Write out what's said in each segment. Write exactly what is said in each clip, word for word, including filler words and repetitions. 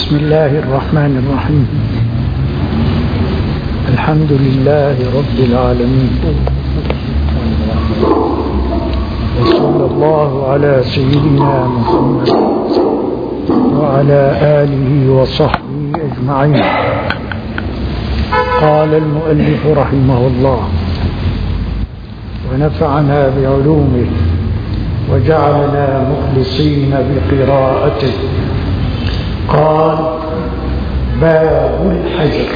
بسم الله الرحمن الرحيم. الحمد لله رب العالمين، وصلى الله على سيدنا محمد وعلى آله وصحبه أجمعين. قال المؤلف رحمه الله ونفعنا بعلومه وجعلنا مخلصين بقراءته. قال: باب الحجر.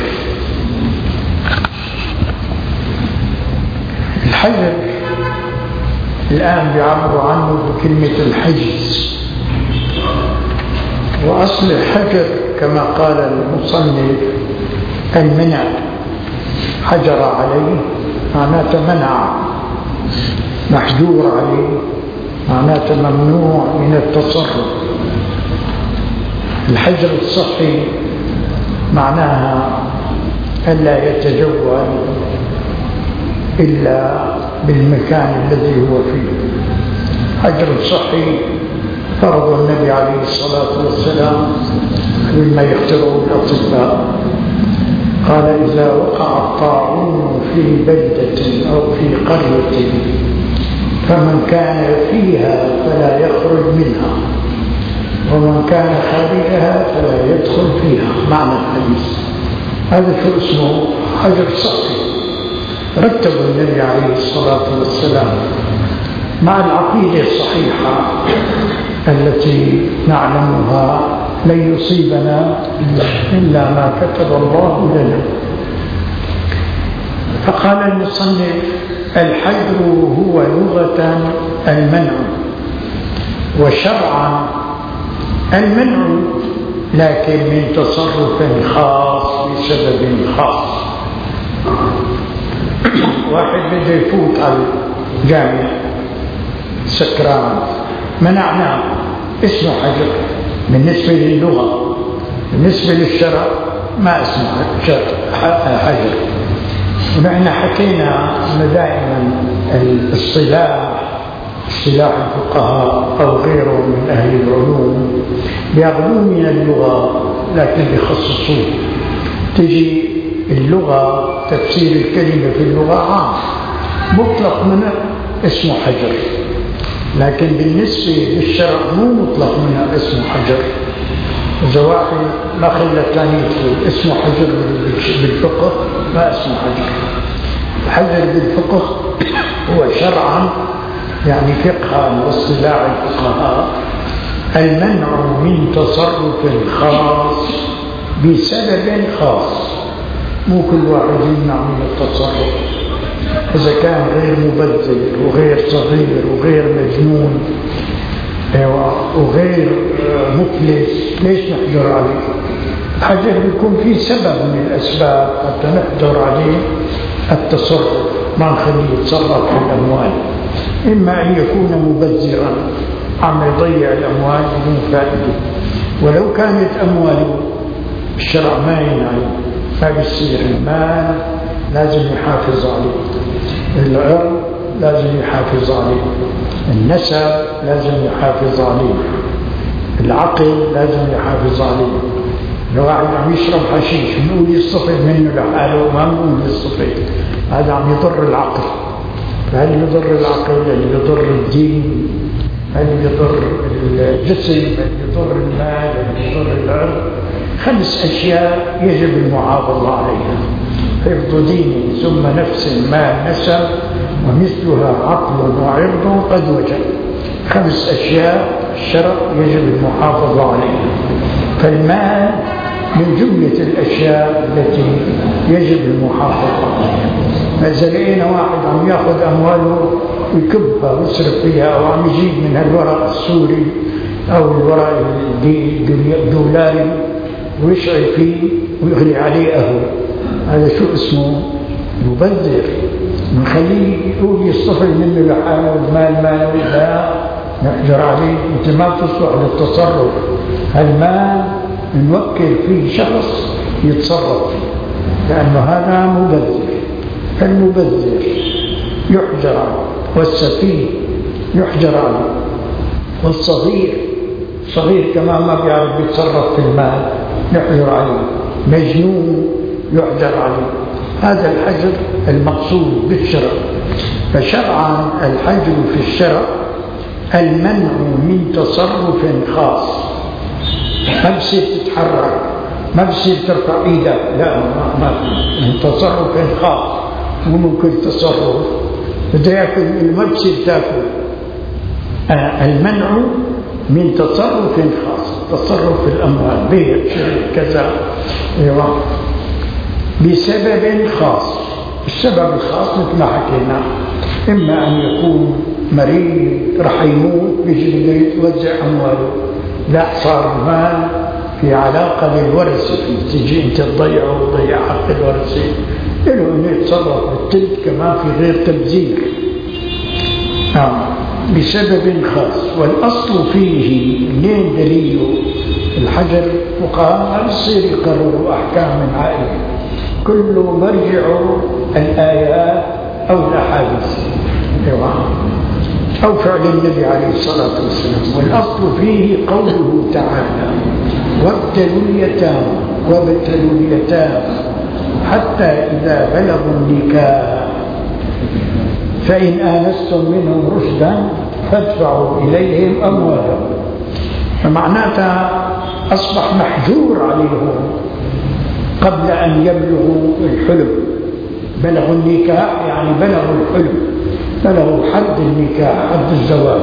الحجر الآن بيعبروا عنه بكلمة الحجز، وأصل الحجر كما قال المصنف المنع، حجر عليه معناته منع، محجور عليه معناته ممنوع من التصرف. الحجر الصحي معناها ألا يتجول إلا بالمكان الذي هو فيه. حجر الصحي فرض النبي عليه الصلاة والسلام مما يخترعه الأطباء، قال: إذا وقع الطاعون في بلدة أو في قرية فمن كان فيها فلا يخرج منها، ومن كان خارجها فلا يدخل فيها. معنى الحديث هذا شو اسمه؟ حجر صحي رتب النبي عليه الصلاة والسلام مع العقيدة الصحيحة التي نعلمها لن يصيبنا إلا ما كتب الله لنا. فقال المصنف: الحجر هو لغة المنع، وشرعا المنع لكن من تصرف خاص بسبب خاص. واحد بده يفوت على الجامع سكران، منعناه، اسمه حجر بالنسبة للغة. بالنسبة للشرع ما اسمه حجر. ونحن حكينا أن دائما الاصطلاح، اصطلاح الفقهاء أو غيره من أهل العلوم بيأخذون من اللغة لكن بيخصصوه. تجي اللغة تفسير الكلمة في اللغة عام، مطلق منه اسمه حجر، لكن بالنسبة للشرع مو مطلق منه اسمه حجر. إذا واحد ما خلى ثانيته اسمه حجر بالفقه ما اسمه حجر. الحجر بالفقه هو شرعا يعني فقها واصطلاح الفقهاء المنع من تصرف خاص بسبب خاص. مو كل واحد يمنع من التصرف. إذا كان غير مبذر وغير صغير وغير مجنون وغير مفلس ليش نحجر عليه؟ الحجر بيكون فيه سبب من الأسباب حتى نحجر عليه التصرف، ما نخليه يتصرف في الأموال. إما أن يكون مبذرا عم يضيع الأموال بدون فائدة، ولو كانت أمواله الشرع ما ينعي ما بيصير. المال لازم يحافظ عليه، العرض لازم يحافظ عليه، النسب لازم يحافظ عليه، العقل لازم يحافظ عليه. لو واحد عم يشرب حشيش بنقول يصطفي منه لحاله، ما بنقول يصطفي، هذا عم يضر العقل. هل يضر العقل؟ هل يضر الدين؟ هل يضر الجسم؟ هل يضر المال؟ هل يضر العرض؟ خمس أشياء يجب المحافظة عليها: حفظ دين، ثم نفس، مال، نسب، ومثلها عقل وعرض قد وجب. خمس أشياء الشرع يجب المحافظة عليها. فالمال من جملة الأشياء التي يجب المحافظة عليها. إذا لقينا واحد عم يأخذ أمواله ويكبها ويصرف فيها، أو عم يجيب من الورق السوري أو الورق الدولاري ويشعل فيه ويغلي عليه أهو، هذا شو اسمه؟ مبذر. نخليه يقول يصطفي منه لحاله، المال ماله، لا نحجر عليه. انت ما تصلح للتصرف. المال نوكل فيه شخص يتصرف فيه، لأنه هذا مبذر. فالمبذر يحجر عليه، والسفيه يحجر عليه، والصغير صغير كمان ما بيعرف يتصرف في المال يحجر عليه، مجنون يحجر عليه. هذا الحجر المقصود بالشرع. فشرعا الحجر في الشرع المنع من تصرف خاص، ما بصير تتحرك، ما بصير ترفع ايدك، لا ما في، من تصرف خاص. مو ممكن تصرف بده ياكل ما بصير تاكل. آه المنع من تصرف خاص، تصرف في الاموال، بيع شراء كذا، ايوه، بسبب خاص. السبب الخاص مثل ما حكينا، اما ان يكون مريض رح يموت بيجي بده يتوزع امواله، لا صار المال في علاقه بالورثه، تجي انت تضيعه وتضيع حق الورثه، له انه يتصرف بالتلت كمان في غير تبذير. نعم بسبب خاص. والاصل فيه منين دليله؟ الحجر فقهاء ما بصير يقرروا احكام من عائله، كله مرجع الايات او الاحاديث أو فعل النبي عليه الصلاة والسلام. والأصل فيه قوله تعالى: وابتلوا اليتامى وابتلوا اليتامى حتى إذا بلغوا النكاح فإن آنستم منهم رشدا فادفعوا إليهم أموالهم. فمعناتها أصبح محجور عليهم قبل أن يبلغوا الحلم. بلغوا النكاح يعني بلغوا الحلم، بلغوا حد النكاح، حد الزواج.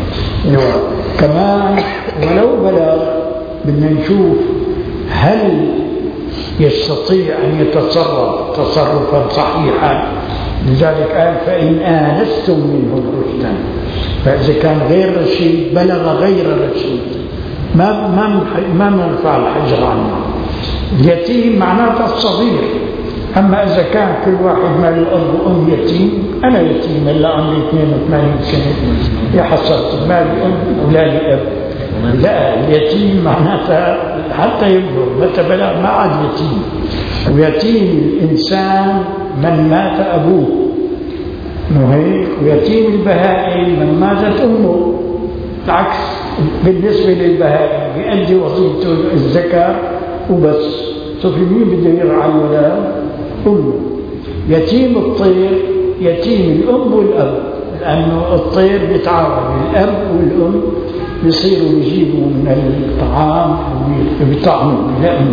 كمان ولو بلغ بدنا نشوف هل يستطيع أن يتصرف تصرفا صحيحا. لذلك قال: فإن آنستم منهم رشدا. فإذا كان غير رشيد، بلغ غير رشيد، ما ما ما نرفع الحجر عنه. اليتيم معناته الصغير. أما إذا كان كل واحد ما له أب وأم يتيم، أنا يتيم هلا عمري اثنين وثمانين سنة، يا حصلت ما لي أم ولا لي أب. لا، اليتيم معناته حتى يبلغ، متى بلغ ما عاد يتيم. ويتيم الإنسان من مات أبوه، مو هيك؟ ويتيم البهائم من ماتت أمه. العكس بالنسبة للبهائم، بيأدي وظيفته الزكاة وبس. شوف مين بده يرعى الولد؟ أمه. يتيم الطير يتيم الأم والأب، لأنه الطير بيتعاون، الأب والأم بيصيروا يجيبوا من الطعام وبيطعموا لأمه.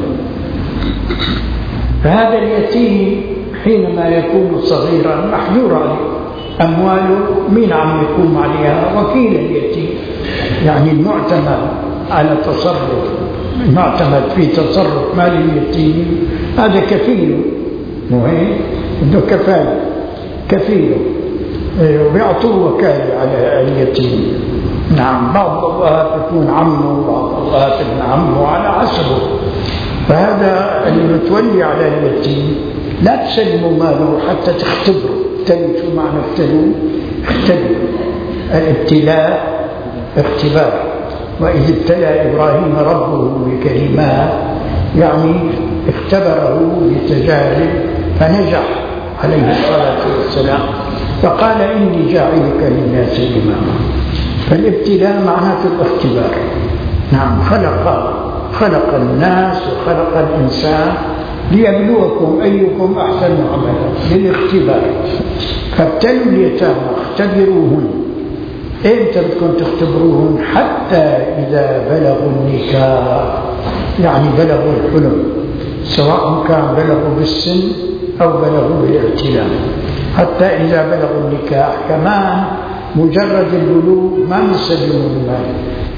فهذا اليتيم حينما يكون صغيرا محجور عليه، أمواله مين عم يقوم عليها؟ وكيل اليتيم، يعني المعتمد على تصرف، المعتمد في تصرف مال اليتيم هذا كفيله. مو هيك؟ بده كفاله، كفيله، وبيعطوه وكاله على اليتيم. نعم، بعض الأبوات يكون عمه وبعض الأبوات ابن عمه على حسبه. فهذا اللي متولي على اليتيم لا تسلموا ماله حتى تختبروا. ابتلوا، شو معنى ابتلوا؟ اختبروا. الابتلاء اختبار. وإذ ابتلى إبراهيم ربه بكلمات، يعني اختبره بتجارب فنجح عليه الصلاة والسلام، فقال: إني جاعلك للناس إماما. فالابتلاء معناته الاختبار. نعم، خلق خلق الناس وخلق الإنسان ليبلوكم أيكم أحسن عملا، للاختبار. فابتلوا اليتامى، اختبروهن. إمتى بدكم تختبروهن؟ حتى إذا بلغوا النكاح، يعني بلغوا الحلم، سواء كان بلغوا بالسن أو بلغوا بالاعتلام. حتى إذا بلغوا النكاح كمان مجرد البلوغ ما نسلموا المال،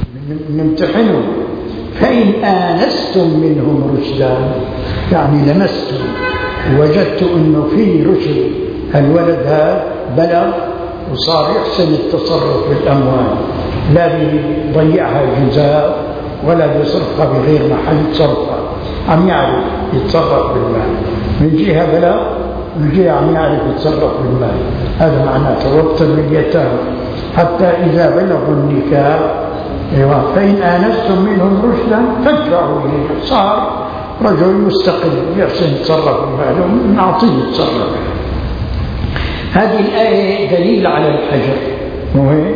نمتحنهم. فإن آنستم منهم رشدا، يعني لمستم وجدت أنه في رشد، الولد هذا بلغ وصار يحسن التصرف بالأموال، لا بيضيعها جزاء ولا بيصرفها بغير محل صرفها، عم يعرف يتصرف بالمال، من جهة بلغ من جهة عم يعرف يتصرف بالمال. هذا معناته وابتلوا اليتامى حتى إذا بلغوا النكاح، فإن آنستم منهم رشدا فادفعوا إليه. صار رجل مستقل يحسن يتصرف بماله، نعطيه يتصرف. هذه الآية دليل على الحجر. مهم.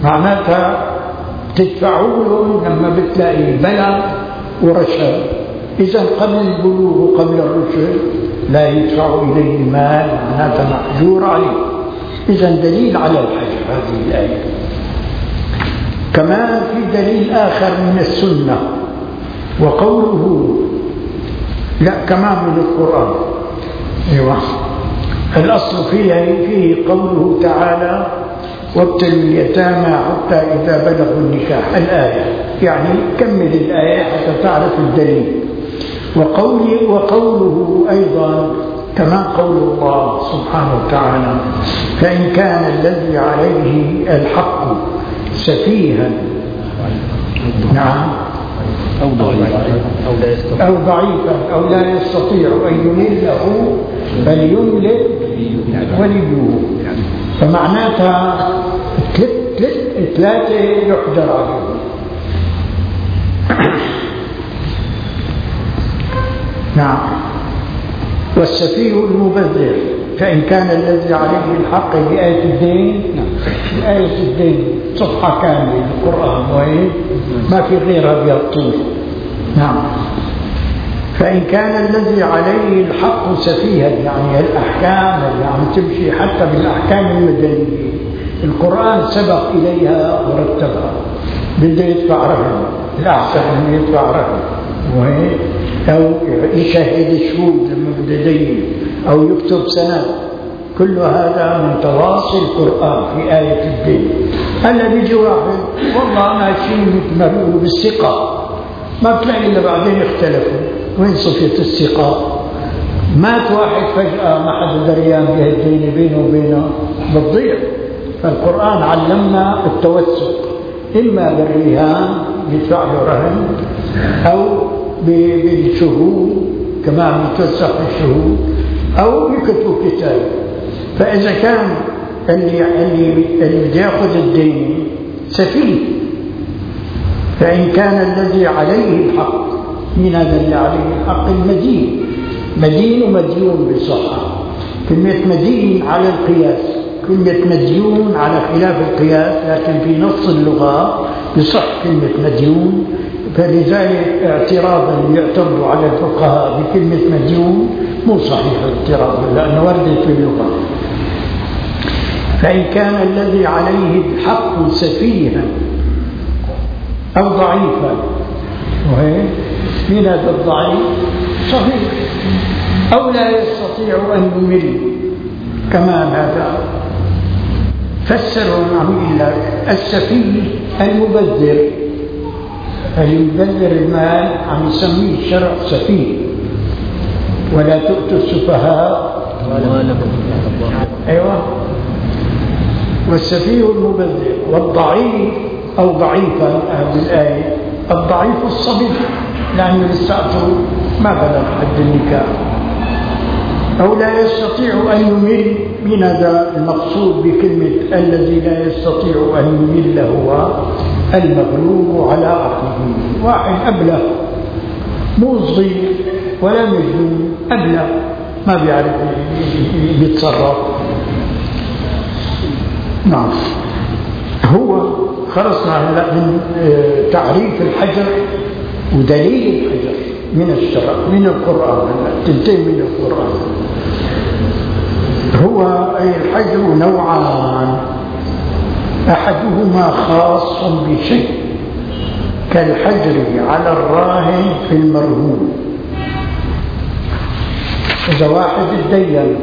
معناتها تدفعوا لهم لما بتلاقي بلغ ورشد، إذا قبل البلوغ وقبل الرشد لا يدفع إليه مال، معناته محجور عليه. إذا دليل على الحجر هذه الآية. كمان في دليل آخر من السنة، وقوله لا كمان من القرآن. أيوة، الأصل فيه فيه قوله تعالى وابتلوا اليتامى حتى إذا بلغوا النكاح، الآية يعني كمل الآية حتى تعرف الدليل. وقوله, وقوله أيضا كما قول الله سبحانه وتعالى فإن كان الذي عليه الحق سفيها نعم أو ضعيفا أو ضعيفا أو لا يستطيع أن يمله فليملل وليه. فمعناتها ثلاثة يحجر عليه. نعم. والسفيه المبذر فإن كان الذي عليه الحق بآية الدين، بآية الدين صفحة كاملة القرآن وهي ما في غيرها بيطول. نعم. فإن كان الذي عليه الحق سفيها يعني الأحكام يعني تمشي حتى بالأحكام المدنية القرآن سبق إليها ورتبها، بده يدفع رهن الأحسن أن يدفع رهن وهي أو يشهد شهود لما بده يدين أو يكتب سند، كل هذا من تواصي القرآن في آية الدين. هلا بيجي واحد والله أنا شيء ما بيقولوا بالثقة، ما بتلاقي إلا بعدين اختلفوا وين صفة الثقة؟ مات واحد فجأة ما حدا دريان بهالدين بينه وبينه بتضيع. فالقرآن علمنا التوثق، إما بالرهان يدفع له رهن أو بالشهود كما يتوثق الشهود أو يكتبوا كتاب. فإذا كان اللي اللي اللي بده ياخذ الدين سفيه فإن كان الذي عليه الحق، من هذا اللي عليه الحق؟ المدين، مدين ومديون بصحة. كلمة مدين على القياس، كلمة مديون على خلاف القياس، لكن في نص اللغة يصح كلمة مديون. فلذلك اعتراضا يعترض على الفقهاء بكلمة مديون مو صحيح الاعتراض لأنه وردت في اللغة. فإن كان الذي عليه الحق سفيها أو ضعيفا، وهي من هذا الضعيف صحيح، أو لا يستطيع أن يمل كمان هذا فسروا عن السفيه المبذر، المبذر المال عم يسميه الشرع سفيه. ولا تؤتوا السفهاء أيوة. والسفيه المبذر والضعيف أو ضعيفا بالآية الضعيف الصبي لأنه لساته ما بلغ حد النكاح، أو لا يستطيع أن يمل. من هذا المقصود بكلمة الذي لا يستطيع أن يمل هو المغلوب على عقله، واحد أبله مو صغير ولا مجنون، أبله ما بيعرف يتصرف. نعم. هو خلصنا هلا من تعريف الحجر ودليل الحجر من الشرع من القرآن، تنتهي من القرآن. هو أي الحجر نوعان، أحدهما خاص بشيء كالحجر على الراهن في المرهون. إذا واحد اتدين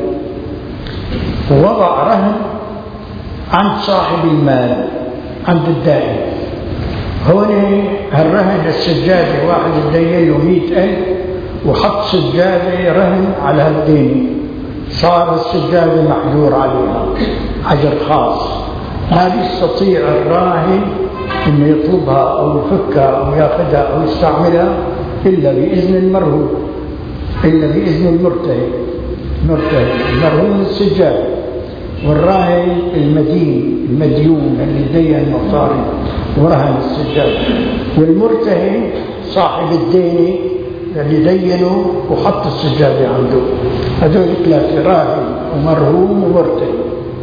ووضع رهن عند صاحب المال عند الدائن، هون الرهن السجادة واحد اتدين له مئة ألف وحط سجادة رهن على هالدين، صار السجادة محجور عليها حجر خاص، ما بيستطيع الراهن انه يطلبها او يفكها او ياخذها او يستعملها الا باذن المرهون، الا باذن المرتهن. مرتهن المرهون السجادة، والراهن المدين المديون اللي دين مصاري ورهن السجادة، والمرتهن صاحب الدين اللي دينه وحط السجادة عنده. هذول ثلاثة، راهن ومرهون ومرتهن.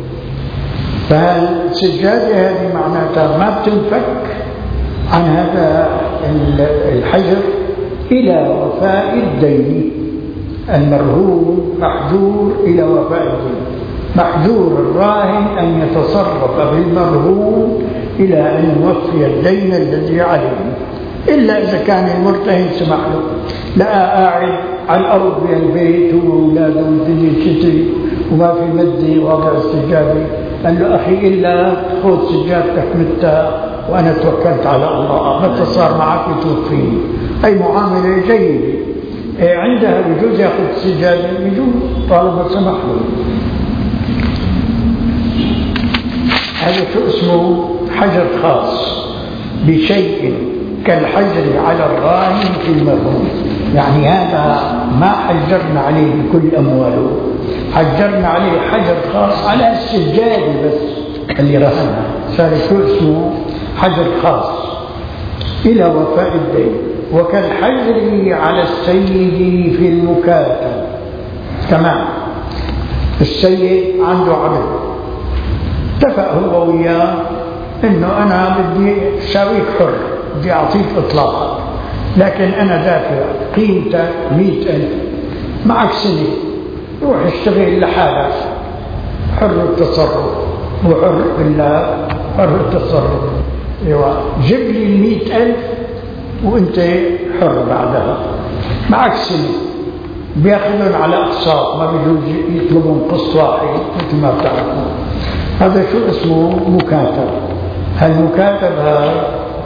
فالسجادة هذه معناتها ما بتنفك عن هذا الحجر إلى وفاء الدين. المرهون محجور إلى وفاء الدين. محجور الراهن أن يتصرف بالمرهون إلى أن يوفي الدين الذي عليه، إلا إذا كان المرتهن سمح له. لا قاعد على الأرض بالبيت وأولاده والدنيا شتي وما في مدي واضع السجادة، قال له أخي إلا خذ سجادتك متى وأنا توكلت على الله، متى صار معك توفيني. أي معاملة جيدة عندها بجوز يأخذ السجادة، بجوز طالما سمح له. هذا شو اسمه؟ حجر خاص بشيء كالحجر على الراهن في المرهون. يعني هذا ما حجرنا عليه بكل أمواله، حجرنا عليه حجر خاص على السجادة بس اللي رهنها، صار شو اسمه؟ حجر خاص إلى وفاء الدين. وكالحجر على السيد في المكاتب. تمام، السيد عنده عبد، اتفق هو وياه انه انا بدي ساويك حر، بدي اعطيك اطلاقا، لكن انا دافع قيمته مئة ألف، معك سنة، روح اشتغل لحالك، حر التصرف، وحر بالله حر التصرف. ايوه، جيب لي المئة ألف وانت حر بعدها، معك سنة. بياخذون على اقساط، ما بيجوز يطلبون قسط واحد مثل ما بتعرفون. هذا شو اسمه؟ مكاتب. هالمكاتب هذا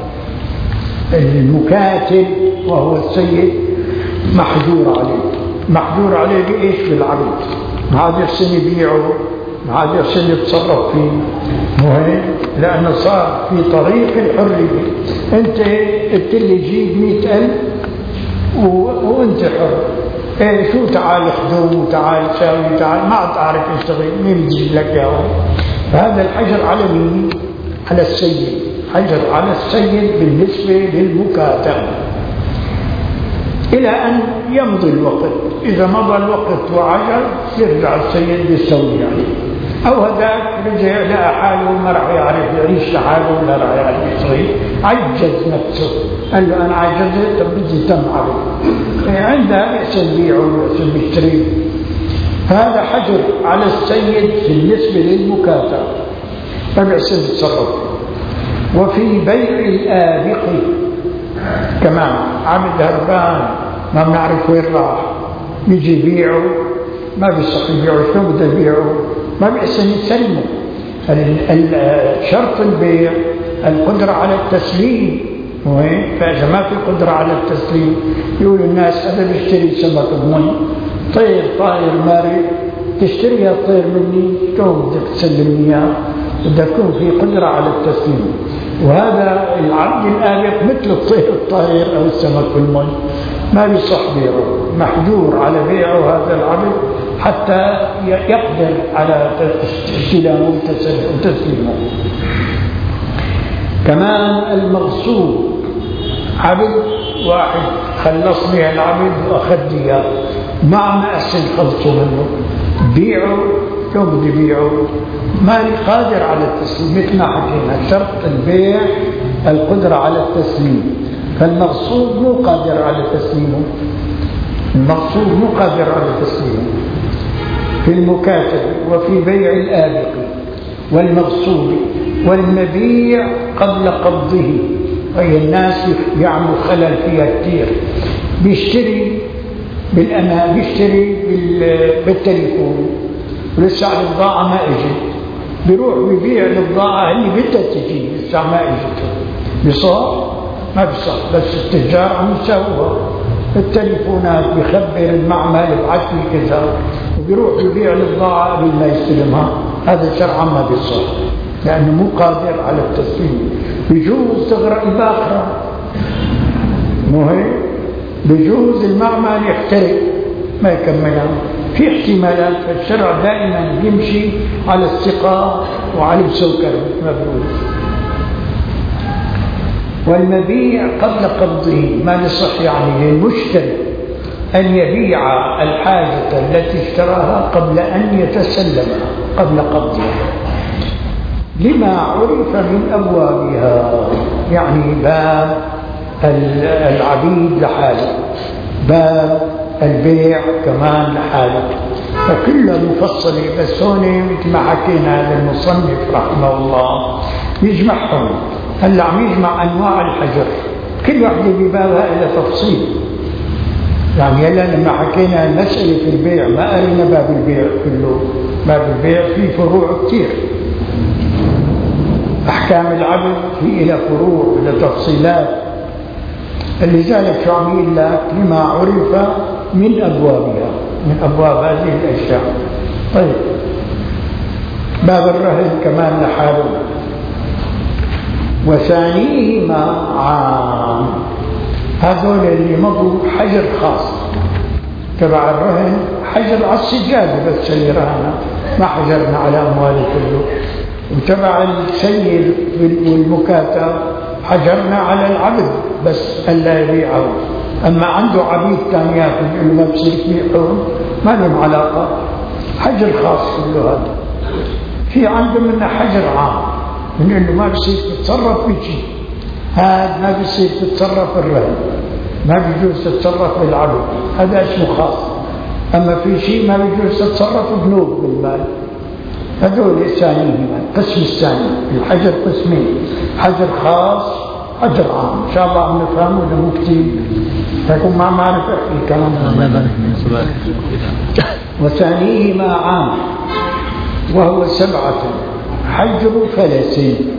المكاتب وهو السيد محجور عليه. محجور عليه بإيش؟ بالعبد. ما عاد يحسن يبيعه، ما عاد يحسن يتصرف فيه، مهم، لأنه صار في طريق الحرية. أنت قلت لي جيب مئة ألف و... وأنت حر. إيه شو تعال خدوم وتعال ساوي تعال، ما عاد تعرف تشتغل، مين بيجيب لك اياه؟ فهذا الحجر على مين؟ على السيد. حجر على السيد بالنسبة للمكاتب إلى أن يمضي الوقت. إذا مضى الوقت وعجل يرجع السيد يستولي عليه، أو هذاك رجع لقى حاله ما راح يعرف يعيش لحاله ولا راح يعرف يشتغل، عجز نفسه، قال له أنا عجزت، طب بدي تم عليه، عندها يحسن بيعه ويحسن بيشتريه. هذا حجر على السيد بالنسبة للمكاتب، ما بيحسن يتصرف. وفي بيع الآبق كمان، عبد هربان ما بنعرف وين راح، يجي يبيعه ما بيصح يبيعه، شو بده يبيعه؟ ما بيحسن يسلمه. شرط البيع القدرة على التسليم، فإذا ما في قدرة على التسليم يقول الناس هذا بيشتري سمك بمي، طير طائر ماري، تشتري الطير مني، شو بدك تسلمني اياه؟ بدك يكون في قدرة على التسليم. وهذا العبد الآبق مثل الطير الطائر أو السمك في المي، ما بيصح بيعه، محجور على بيعه هذا العبد حتى يقدر على استلامه وتسليمه. كمان المغصوب، عبد واحد خلصني العبد وأخذ إياه، ما ما أحسن خلصه منه، بيعه، شو بدي بيعه؟ ماني قادر على التسليم. مثل ما حكينا شرط البيع القدرة على التسليم، فالمغصوب مو قادر على تسليمه، المغصوب مو قادر على تسليمه. في المكاتب وفي بيع الآبق والمغصوب والمبيع قبل قبضه، أي الناس يعملوا خلل فيها كثير، بيشتري بالأمان، بيشتري بالتليفون ولسه على البضاعة ما اجت، بيروح بيبيع البضاعة اللي بدها تجي لسه ما اجت، بصار ما بصار، بس التجار عم يسووها، التليفونات بيخبر المعمل ابعث لي كذا، وبيروح بيبيع البضاعة قبل ما يستلمها. هذا شرعا ما بيصح، لأنه مو قادر على التسليم. بيجوز تغرق الباخرة، مو هيك؟ بيجوز المعمل يحترق ما يكملها، في احتمالات. فالشرع دائما يمشي على الثقة وعلى السكر ما بيقول. والمبيع قبل قبضه، ما يصح يعني للمشتري أن يبيع الحاجة التي اشتراها قبل أن يتسلمها، قبل قبضها، لما عرف من أبوابها، يعني باب العبيد لحاله، باب البيع كمان لحاله، فكله مفصل. بس هون مثل ما حكينا هذا المصنف رحمه الله يجمعهم. هلا عم يجمع انواع الحجر، كل واحده ببابها إلى تفصيل. يعني هلا لما حكينا مسألة البيع ما قالنا باب البيع كله، باب البيع فيه فروع كثير. أحكام العبد في إلى فروع إلى تفصيلات. لذلك شو عم يقول لك لما عرف من أبوابها، من أبواب هذه الأشياء. طيب باب الرهن كمان لحاله. وثانيهما عام، هذول اللي مضوا حجر خاص تبع الرهن، حجر على السجادة بس اللي رهنه، ما حجرنا على أمواله كله. وتبع السيد والمكاتب حجرنا على العبد بس ألا يبيعه. أما عنده عبيد ثانيات يقول له ما بصير تبيعهم، ما لهم علاقة، حجر خاص كله هذا. في عنده منه حجر عام، من انه ما بصير تتصرف بشيء، هذا ما بصير تتصرف الرهن، ما بيجوز تتصرف بالعبد، هذا اسمه خاص. اما في شيء ما بيجوز تتصرف بنوب بالمال. هذول الثانيين، القسم الثاني الحجر قسمين، حجر خاص حجر عام. ان شاء الله عم نفهمه ولا مو كثير، لكن ما معرف احكي الكلام. وثانيهما عام وهو سبعة، حجر فلس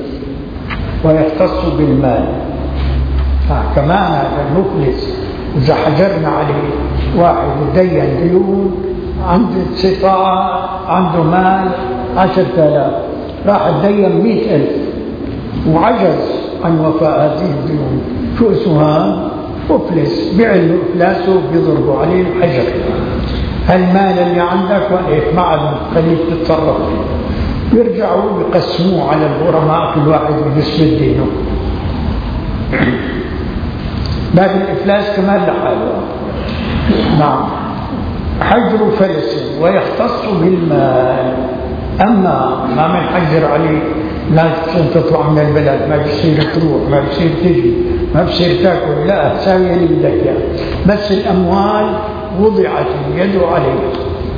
ويختص بالمال. كمان هذا المفلس إذا حجرنا عليه واحد مدين ديون، عنده استطاعة، عنده مال عشرة آلاف، راح تدين مئة ألف وعجز عن وفاء هذه الديون، شو اسمها؟ مفلس. بيعلوا إفلاسه بيضربوا عليه الحجر. هالمال اللي عندك وقف معه خليك تتصرف فيه. يرجعوا يقسموه على الغرماء كل واحد بنسبة دينه. باب الإفلاس كمان لحاله. نعم، حجر فلس ويختص بالمال. أما ما من حجر عليه لا تطلع من البلد، ما بصير تروح، ما بصير تجي، ما بصير تاكل، لا ساوي اللي بدك اياه. بس الأموال وضعت اليد عليها،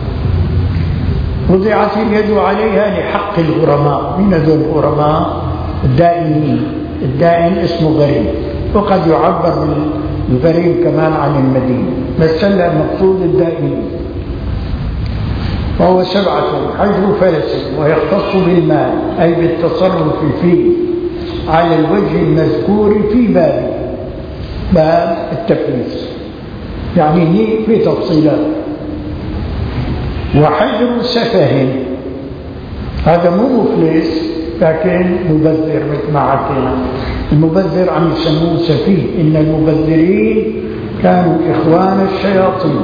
وضعت اليد عليها لحق الغرماء. من هذول الغرماء؟ الدائنين. الدائن اسمه غريم، وقد يعبر بالغريم كمان عن المدين، بس هلا المقصود الدائنين. وهو سبعة، حجر فلس ويختص بالمال أي بالتصرف فيه على الوجه المذكور في باب باب التفليس، يعني هي في تفصيلات. وحجر سفه، هذا مو مفلس لكن مبذر مثل ما حكينا. المبذر عم يسموه سفيه، إن المبذرين كانوا إخوان الشياطين.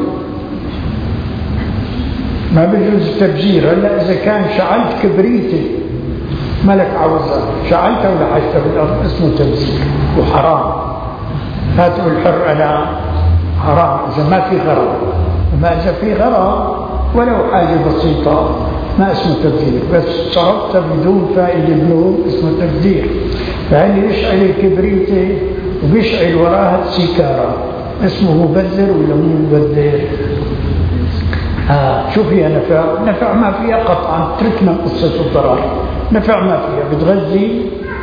ما بيجوز التبذير. هلا إذا كان شعلت كبريتي ملك عوزة، شعلتها ولا حشتها بالأرض، اسمه تبذير وحرام. هاتوا الحر أنا حرام إذا ما في غرض. أما إذا في غرض ولو حاجة بسيطة ما اسمه تبذير، بس صرفتها بدون فائدة بنوب اسمه تبذير. فهل يشعل الكبريتي وبيشعل وراها السيكارة اسمه مبذر ولا مو مبذر؟ آه شو فيها نفع؟ نفع ما فيها قطعا، تركنا قصة الضرر. نفع ما فيها، بتغذي.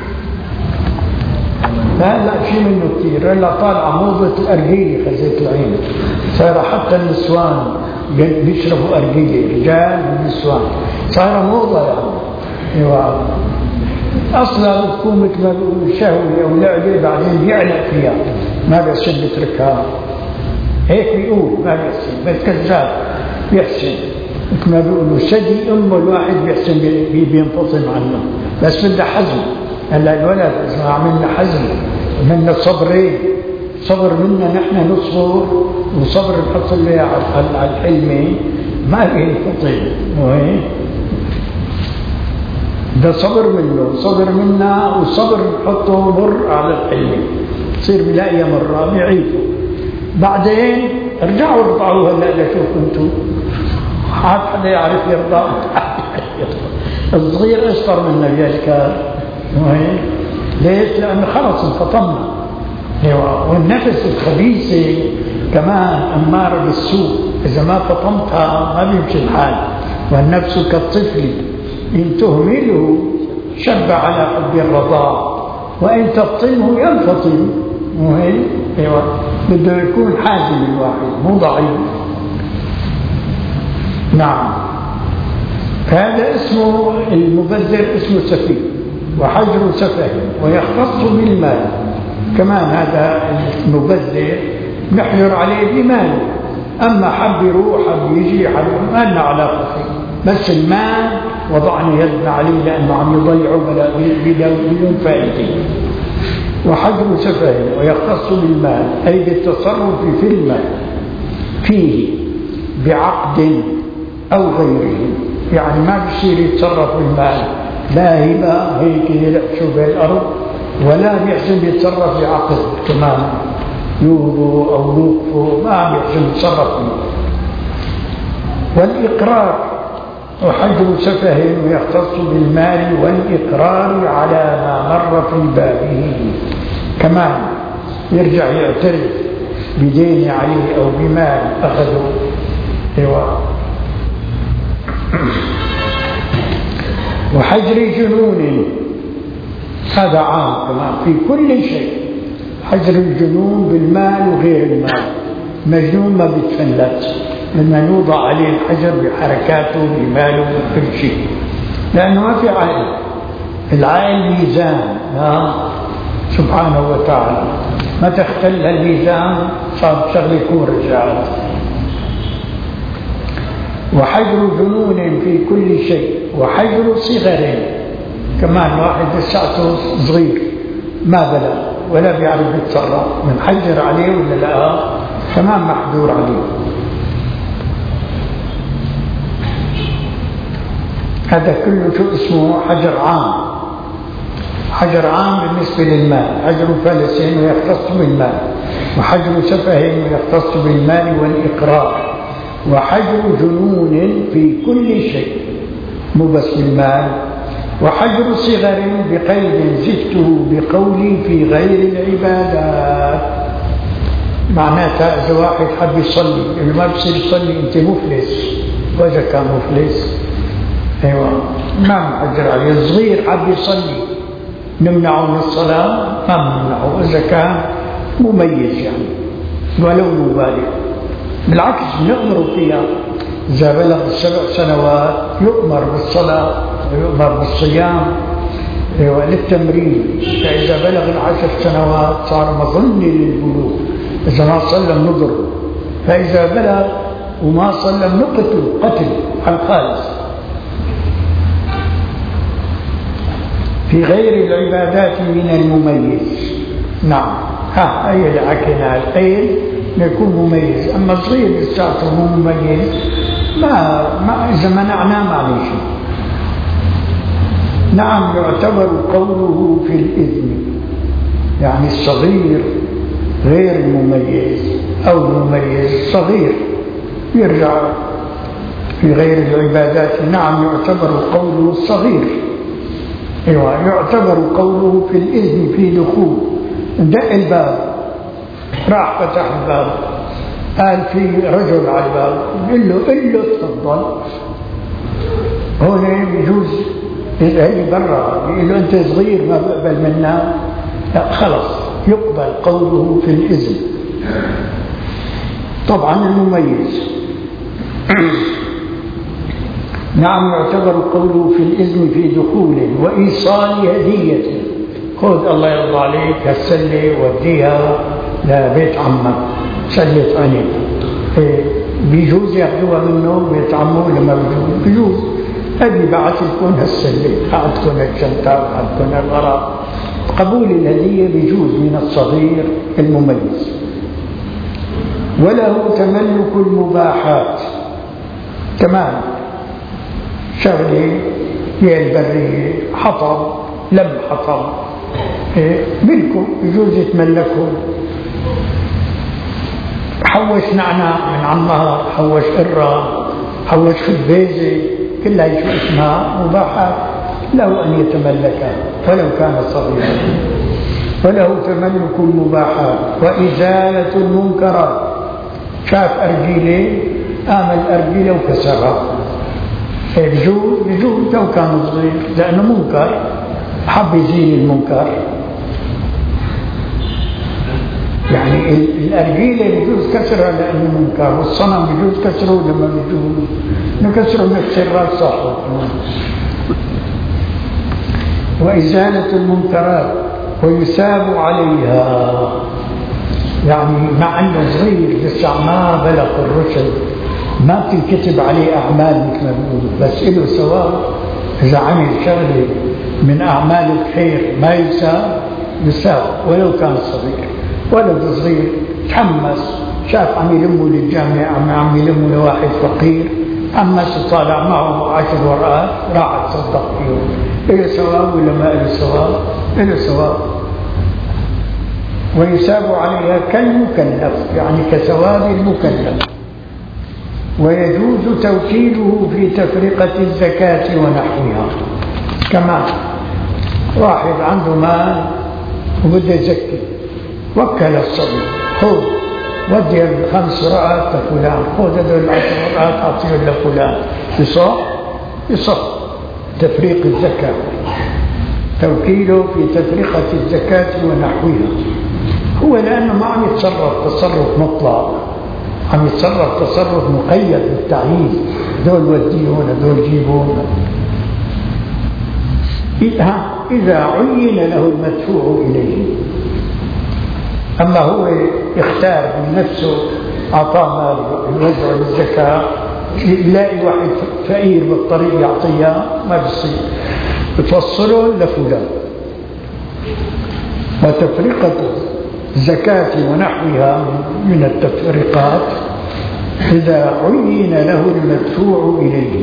لا لا شيء منه كثير. هلا طالعة موضة الأرجيلة، خزيت العين، صار حتى النسوان بيشربوا أرجيلة، رجال ونسوان، صار موضة يعني. ايوه أصلا بتكون مثل ما بيقولوا شهوة أو لعبة، بعدين بيعلق فيها، ما بيحسن بيتركها. هيك بيقول، ما بيحسن، بس كذاب بيحسن. مثل ما بيقولوا سدي أمه الواحد بيحسن بينفصل عنه، بس بدها حزم. هلا الولد إذا عملنا حزم منا صبرين، صبر منا نحن نصبر، وصبر نحط له على الحلمة ما بينفصل. ده صبر منه، صبر منا، وصبر نحطه مر على الحلمة، تصير بلاقيه مرة بيعيفوا. بعدين ارجعوا ارضعوا. هلا لشوف انتم حد حدا يعرف يرضع. الصغير اشطر منا بهالكار. ليش؟ لأنه خلص انفطمنا. والنفس الخبيثة كمان أمارة بالسوء، إذا ما فطمتها ما بيمشي الحال. والنفس كالطفل إن تهمله شب على حب الرضاع وإن تفطمه ينفطم. مهم ايوه بده يكون حازم الواحد مو ضعيف. نعم. هذا اسمه المبذر، اسمه سفيه، وحجر سفه ويختص بالمال كمان. هذا المبذر نحجر عليه بمال، أما حب يروح حب يجي حب ما لنا علاقة فيه، بس المال وضعنا يدنا عليه لأنه عم يضيعه بدون فائدة. وحجر سفه ويختص بالمال أي بالتصرف في المال فيه بعقد أو غيره، يعني ما بصير يتصرف بالمال لا هبة هيك يلعشوا بالأرض، ولا بيحسن يتصرف بعقد كمان يوضوا أو يوقفوا، ما بيحسن يتصرف فيه. والإقرار وحجر سفه ويختص بالمال والإقرار على ما مر في بابه، كمان يرجع يعترف بدين عليه أو بمال أخذه. ايوه. وحجر جنون هذا عام كمان في كل شيء، حجر الجنون بالمال وغير المال. مجنون ما بيتفلت لما يوضع عليه الحجر بحركاته بماله وكل شيء، لأنه ما في عائل. العائل ميزان سبحانه وتعالى، ما تختل الميزان صار شغل يكون رجعات. وحجر جنون في كل شيء، وحجر صغر كمان. واحد لساته صغير ما بلغ ولا بيعرف يتصرف، من حجر عليه ولا لا كمان محجور عليه. هذا كله شو اسمه؟ حجر عام. حجر عام بالنسبة للمال، حجر فلس ويختص بالمال، وحجر سفه ويختص بالمال والإقرار، وحجر جنون في كل شيء مو بس بالمال. وحجر صغر بقيد زدته بقولي في غير العبادات. معناتها إذا واحد حب يصلي اللي ما بصير يصلي أنت مفلس، وإذا كان مفلس ايوه ما نحجر عليه. الصغير حب يصلي نمنعه من الصلاة؟ ما نمنعه إذا كان مميز يعني ولو مبالغ، بالعكس نأمر فيها. إذا بلغ السبع سنوات يؤمر بالصلاة ويؤمر بالصيام ايوه للتمرين. فإذا بلغ العشر سنوات صار مظن للبلوغ، إذا ما صلى نضر، فإذا بلغ وما صلى نقتل قتل على الخالص. في غير العبادات من المميز. نعم ها هي اللي حكينا القيل يكون مميز، أما صغير لساته مو مميز ما, ما إذا منعناه ما عليه شيء. نعم يعتبر قوله في الإذن، يعني الصغير غير المميز أو المميز صغير يرجع في غير العبادات. نعم يعتبر قوله الصغير. ايوه يعتبر قوله في الإذن في دخول. دق الباب راح فتح الباب قال في رجل على الباب قال له قل له تفضل. هون يجوز يذهب برا يقول له انت صغير ما بقبل منا، لا خلص يقبل قوله في الإذن. طبعا المميز نعم يعتبر قوله في الإذن في دخول وإيصال هدية. خذ الله يرضى عليك هالسلة وديها لبيت عمك سلة عنب، بيجوز يأخذوها منه بيت عمه لما بيجوز بيجوز أبي بعث لكم هالسلة، بعثكم الشنطة بعثكم الغراء. قبول الهدية بيجوز من الصغير المميز. وله تملك المباحات كمان، شغلة هي البرية حطب لم حطب ملكه يجوز يتملكه. حوش نعناع من عمها، حوش قرة، حوش خبيزة، كلها شو اسمها مباحات له أن يتملكها ولو كان صغيرا. وله تملك المباحات وإزالة المنكرات. شاف أرجيلة آمل أرجيلة وكسرها، يجوز يجوز لو كان صغير لأنه منكر، حب يزيل المنكر. يعني الأرجيلة يجوز كسرها لأنه منكر، والصنم يجوز كسره لما يجوز نكسره نكسر صاحبه. وإزالة المنكرات ويثاب عليها، يعني مع أنه صغير لسه ما بلغ الرشد ما بتنكتب عليه أعمال مثل ما بيقولوا، بس له ثواب إذا عمل شغلة من أعمال الخير ما يساب يساب ولو كان صغير. ولد صغير تحمس شاف عم يلموا للجامعة، عم يلموا لواحد فقير، حمس وطالع معه عشر ورقات راح تصدق فيهم، له ثواب ولا ما له ثواب؟ له ثواب. ويثاب عليها كالمكلف، يعني كثواب المكلف. ويجوز توكيله في تفرقة الزكاة ونحوها. كمان واحد عنده مال وبده يزكي، وكل الصبي، خذ ودي الخمس رقات لفلان، خذ هذول العشر رقات أعطيهم لفلان، يصح؟ يصح تفريق الزكاة. توكيله في تفرقة الزكاة ونحوها هو لأنه ما عم يتصرف تصرف مطلق، عم يتصرف تصرف مقيد بالتعيين، دول وديهم دول جيبون. إذا عين له المدفوع إليه، أما هو يختار من نفسه أعطاه مال يوزع الزكاة، يلاقي واحد فقير بالطريق يعطيه ما بيصير، بتوصله لفلان. وتفرقة الزكاة ونحوها من التفرقات إذا عين له المدفوع إليه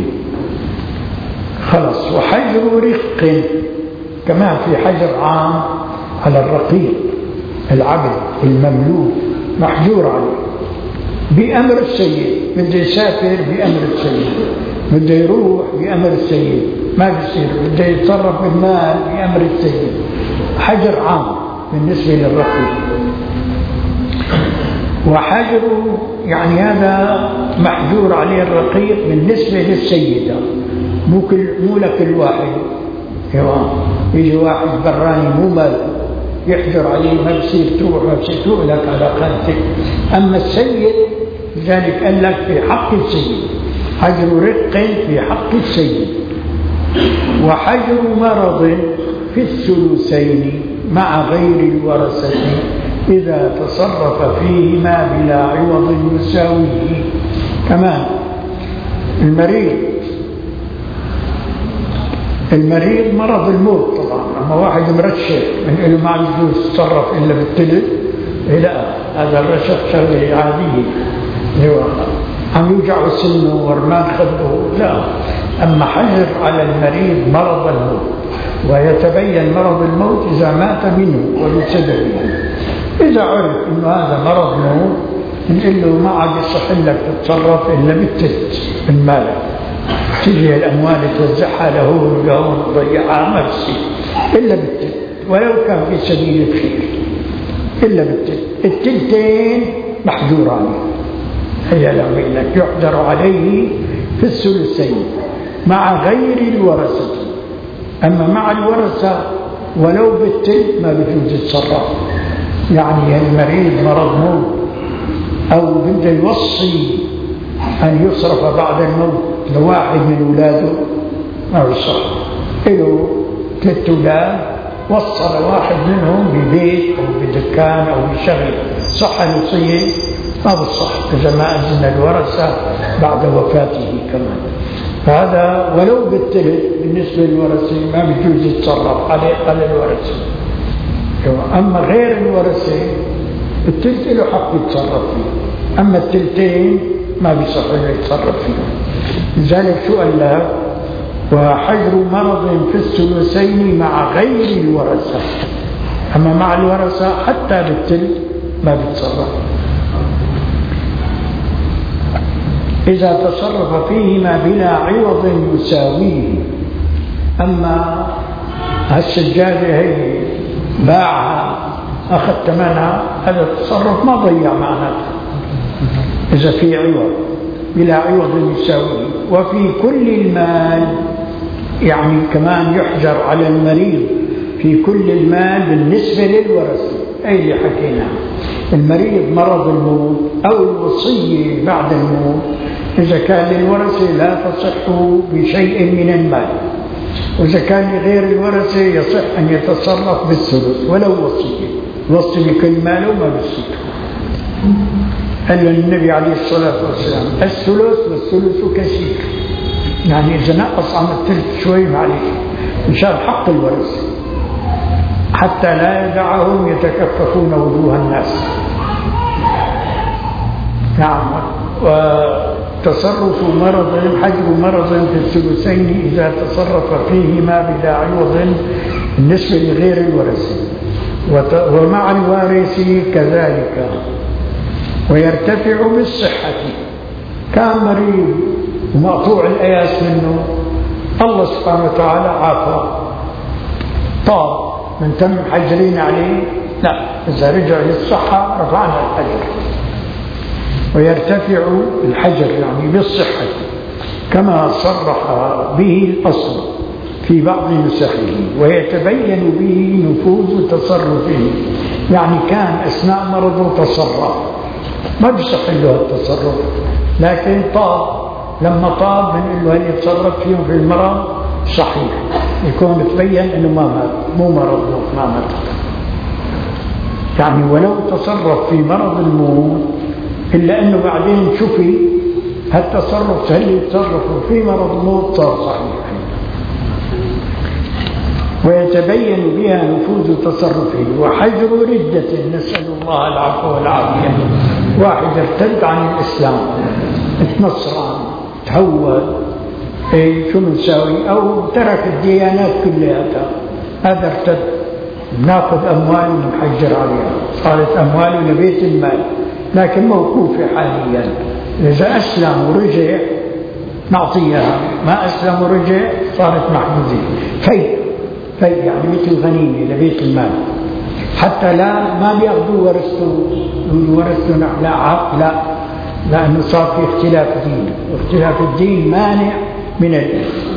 خلص. وحجر رق، كمان في حجر عام على الرقيق، العبد المملوك محجور عليه بأمر السيد، بده يسافر بأمر السيد، بده يروح بأمر السيد ما بيصير، بده يتصرف بالمال بأمر السيد. حجر عام بالنسبة للرقيق. وحجر يعني هذا محجور عليه الرقيق بالنسبة للسيدة، مو كل مو لكل واحد. يجي واحد براني مو مال يحجر عليه ما بصير تروح ما بصير تروح لك على قنتك. أما السيد لذلك قال لك في حق السيد حجر رق في حق السيد. وحجر مرض في الثلثين مع غير الورثة إذا تصرف فيهما بلا عوض يساويه. كمان المريض المريض مرض الموت طبعا، أما واحد مرشح من إنه ما يجوز يتصرف إلا بالثلث، لا هذا الرشح شغله عادية، عم يوجع سنه ورمان خده لا. أما حجر على المريض مرض الموت، ويتبين مرض الموت إذا مات منه وبسببه. إذا عرف إنه هذا مرض موت نقول له ما عاد يصح لك تتصرف إلا بالثلث من مالك، تجي الأموال توزعها له وله وضيعها ما بصير إلا بالثلث، ولو كان في سبيل الخير إلا بالثلث. الثلثين محجور عليه، هي لك يحجر عليه في الثلثين مع غير الورثة. أما مع الورثة ولو بالثلث ما بيجوز يتصرف. يعني المريض مرض موت أو بده يوصي أن يصرف بعد الموت لواحد من أولاده ما يصح، له ثلاث أولاد وصل واحد منهم ببيت أو بدكان أو بشغل، صح الوصية؟ ما بصح إذا ما أذن الورثة بعد وفاته كمان. فهذا ولو بالثلث بالنسبة للورثة ما بيجوز يتصرف عليه على الورثة. أما غير الورثة الثلث له حق يتصرف فيه، أما الثلثين ما بيصح يتصرف فيه. لذلك شو قال لك؟ وحجر مرض في الثلثين مع غير الورثة. أما مع الورثة حتى بالثلث ما بيتصرف إذا تصرف فيهما بلا عوض يساويه. أما هالسجادة هي باعها أخذ ثمنها، هذا التصرف ما ضيع معناته إذا في عوض، بلا عوض يساوي. وفي كل المال، يعني كمان يحجر على المريض في كل المال بالنسبة للورثة، أي اللي حكينا المريض مرض الموت أو الوصية بعد الموت، إذا كان للورثة لا تصح بشيء من المال، وإذا كان لغير الورثة يصح أن يتصرف بالثلث ولو وصية، وصي بكل ماله ما بالثلث. قال النبي عليه الصلاة والسلام الثلث والثلث كثير، يعني إذا نقص عن الثلث شوي معلش مشان حق الورثة حتى لا يدعهم يتكففون وجوه الناس. نعم. وتصرف مرض حجر مرض في الثلثين إذا تصرف فيهما بلا عوض بالنسبة لغير الورثة، ومع الوارث كذلك. ويرتفع بالصحة، كان مريض ومقطوع الأياس منه، الله سبحانه وتعالى عافى، طاب من تم حجرين عليه، لا، إذا رجع للصحة رفعنا الحجر. ويرتفع الحجر يعني بالصحة كما صرح به الأصل في بعض نسخه، ويتبين به نفوذ تصرفه، يعني كان أثناء مرضه تصرف ما بيصح له التصرف، لكن طاب، لما طاب بنقول له هل يتصرف فيهم في المرض صحيح، يكون تبين انه ما مات، مو مرض موت، ما مات. يعني ولو تصرف في مرض الموت الا انه بعدين شفي هالتصرف هل يتصرف في مرض الموت صار صحيح. ويتبين بها نفوذ تصرفه. وحجر ردة، نسأل الله العفو والعافية، واحد ارتد عن الإسلام، اتنصران، تهود، ايه شو بنساوي؟ أو ترك الديانات كلها، هذا ارتد، ناخذ أموال ونحجر عليها، صارت أمواله لبيت المال، لكن موقوفة حاليا. إذا أسلم ورجع نعطيها، ما أسلم ورجع صارت محجوزة. في في يعني مثل غنيمة لبيت المال، حتى لا ما بياخذوا ورثته ورثته لا عقل، لا، لأنه صار في اختلاف دين، واختلاف الدين مانع من الإثم.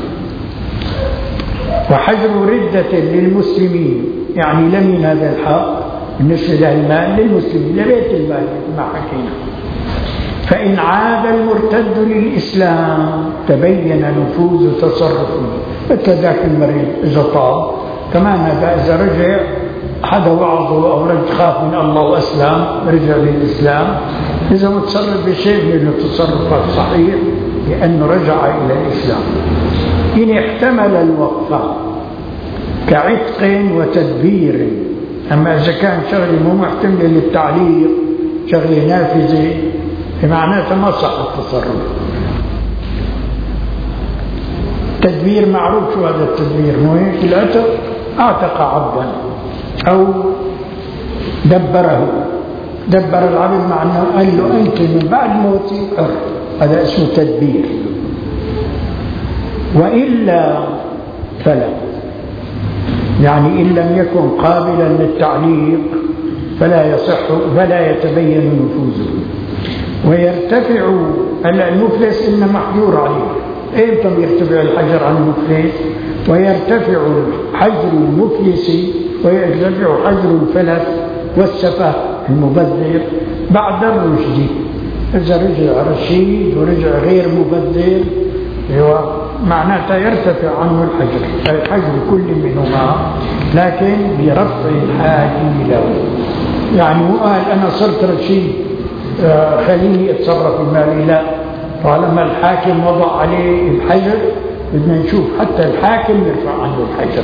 وحجر ردة للمسلمين، يعني لمن هذا الحق بالنسبة للمال للمسلمين لبيت المال ما حكينا. فإن عاد المرتد للإسلام تبين نفوذ تصرفه، مثل ذاك المريض إذا طاب كمان هذا إذا رجع حدا وعظه أو رجع خاف من الله وأسلام رجع للإسلام، إذا متصرف بشيء من التصرفات صحيح لأنه رجع إلى الإسلام. إن احتمل الوقف كعتق وتدبير، أما إذا كان شغله مو محتمل للتعليق، شغله نافذة، بمعناته ما صح التصرف. تدبير معروف، شو هذا التدبير؟ مو هيك العتق، اعتق عبدا او دبره، دبر العبد مع انه قال له انت من بعد موتي حر، هذا اسمه تدبير. والا فلا، يعني ان لم يكن قابلا للتعليق فلا يصح، فلا يتبين نفوذه. ويرتفع المفلس إن محجور عليه، إمتى يرتفع الحجر عن المفلس؟ ويرتفع حجر المفلس ويرتفع حجر الفلس والسفه المبذر بعد الرشد، إذا رجع رشيد ورجع غير مبذر معناته يرتفع عنه الحجر، الحجر كل منهما، لكن برفع الحاكم له. يعني هو قال أنا صرت رشيد خليني اتصرف بمالي، لا، طالما الحاكم وضع عليه الحجر بدنا نشوف حتى الحاكم يرفع عنه الحجر.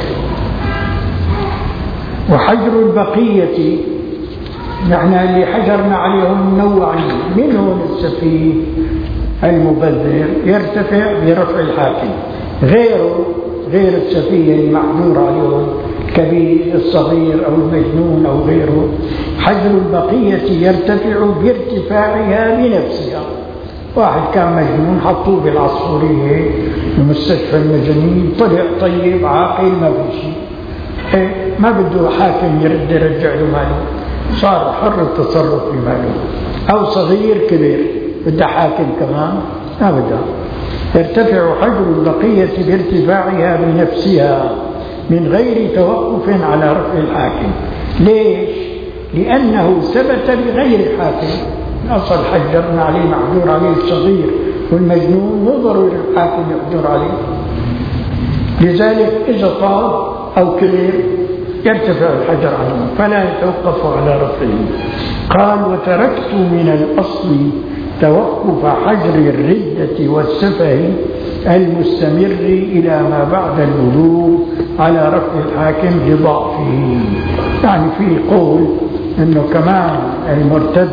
وحجر البقية، نحن اللي حجرنا عليهم نوعين، منهم السفيه المبذر يرتفع برفع الحاكم، غيره غير السفيه المحجور عليهم كبير الصغير أو المجنون أو غيره، حجر البقية يرتفع بارتفاعها بنفسها. واحد كان مجنون حطوه بالعصفورية بمستشفى المجانين، طلع طيب عاقل ما في شيء، ما بده حاكم يرد يرجع له ماله، صار حر التصرف في ماله، أو صغير كبير بده حاكم كمان ما بده. يرتفع حجر البقية بارتفاعها بنفسها من غير توقف على رفع الحاكم. ليش؟ لأنه ثبت بغير حاكم. أصل حجرنا عليه محجور عليه الصغير والمجنون مو ضروري الحاكم يقدر عليه. لذلك إذا طال أو كبير يرتفع الحجر عنه فلا يتوقف على رفعه. قال وتركت من الأصل توقف حجر الردة والسفه المستمر إلى ما بعد البلوغ على رفع الحاكم لضعفه. يعني في قول أنه كمان المرتد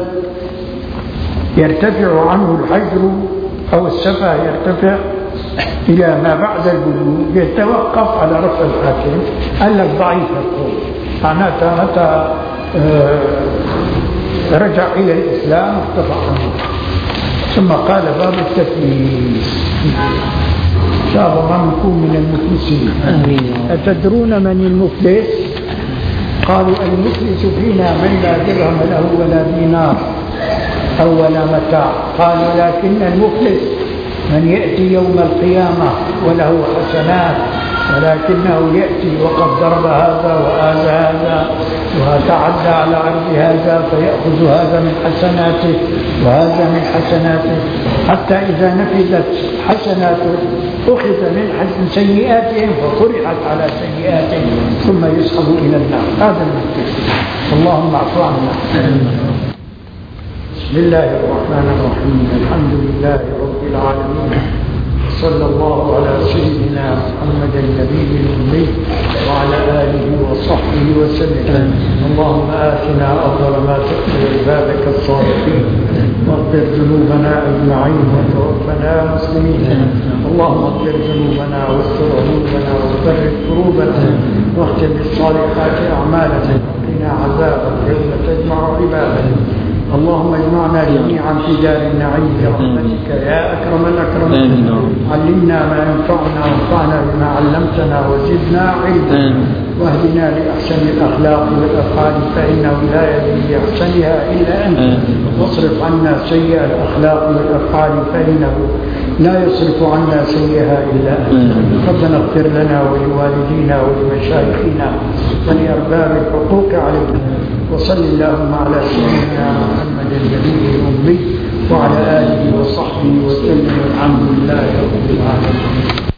يرتفع عنه الحجر أو السفه يرتفع إلى ما بعد البلوغ يتوقف على رفع الحاكم. قال لك ضعيف القول، معناتها متى رجع إلى الإسلام ارتفع عنه. ثم قال باب التفليس. إن شاء الله ما نكون من المفلسين. أتدرون من المفلس؟ قالوا المفلس فينا من لا درهم له ولا دينار أو ولا متاع. قال ولكن المفلس من يأتي يوم القيامة وله حسنات، ولكنه يأتي وقد ضرب هذا وآذى هذا وتعدى على عرض هذا فيأخذ هذا من حسناته وهذا من حسناته، حتى إذا نفذت حسناته أخذ من سيئاتهم فطرحت على سيئاتهم ثم يسحب إلى النار. هذا المفلس. اللهم اعف عنا. بسم الله الرحمن الرحيم. الحمد لله رب العالمين، صلى الله على سيدنا محمد النبي الأمي وعلى آله وصحبه وسلم. اللهم آتنا أفضل ما تقبل عبادك الصالحين واغفر ذنوبنا أجمعين وتوفنا مسلمين. اللهم اغفر ذنوبنا واستر عيوبنا وفرج كروبنا واختم بالصالحات أعمالنا وقنا عذابك يوم تجمع عبادك. اللهم اجمعنا جميعا في دار النعيم برحمتك يا أكرم الأكرمين. علمنا ما ينفعنا وانفعنا بما علمتنا وزدنا علما، واهدنا لأحسن الأخلاق والأفعال فإنه لا يهدي لأحسنها إلا أنت، واصرف عنا سيئ الأخلاق والأفعال فإنه لا يصرف عنا سيئها إلا أنت. ربنا اغفر لنا ولوالدينا ولمشايخنا ولأرباب الحقوق علينا، وصل اللهم على سيدنا محمد النبي الأمي وعلى آله وصحبه وسلم. والحمد لله رب العالمين.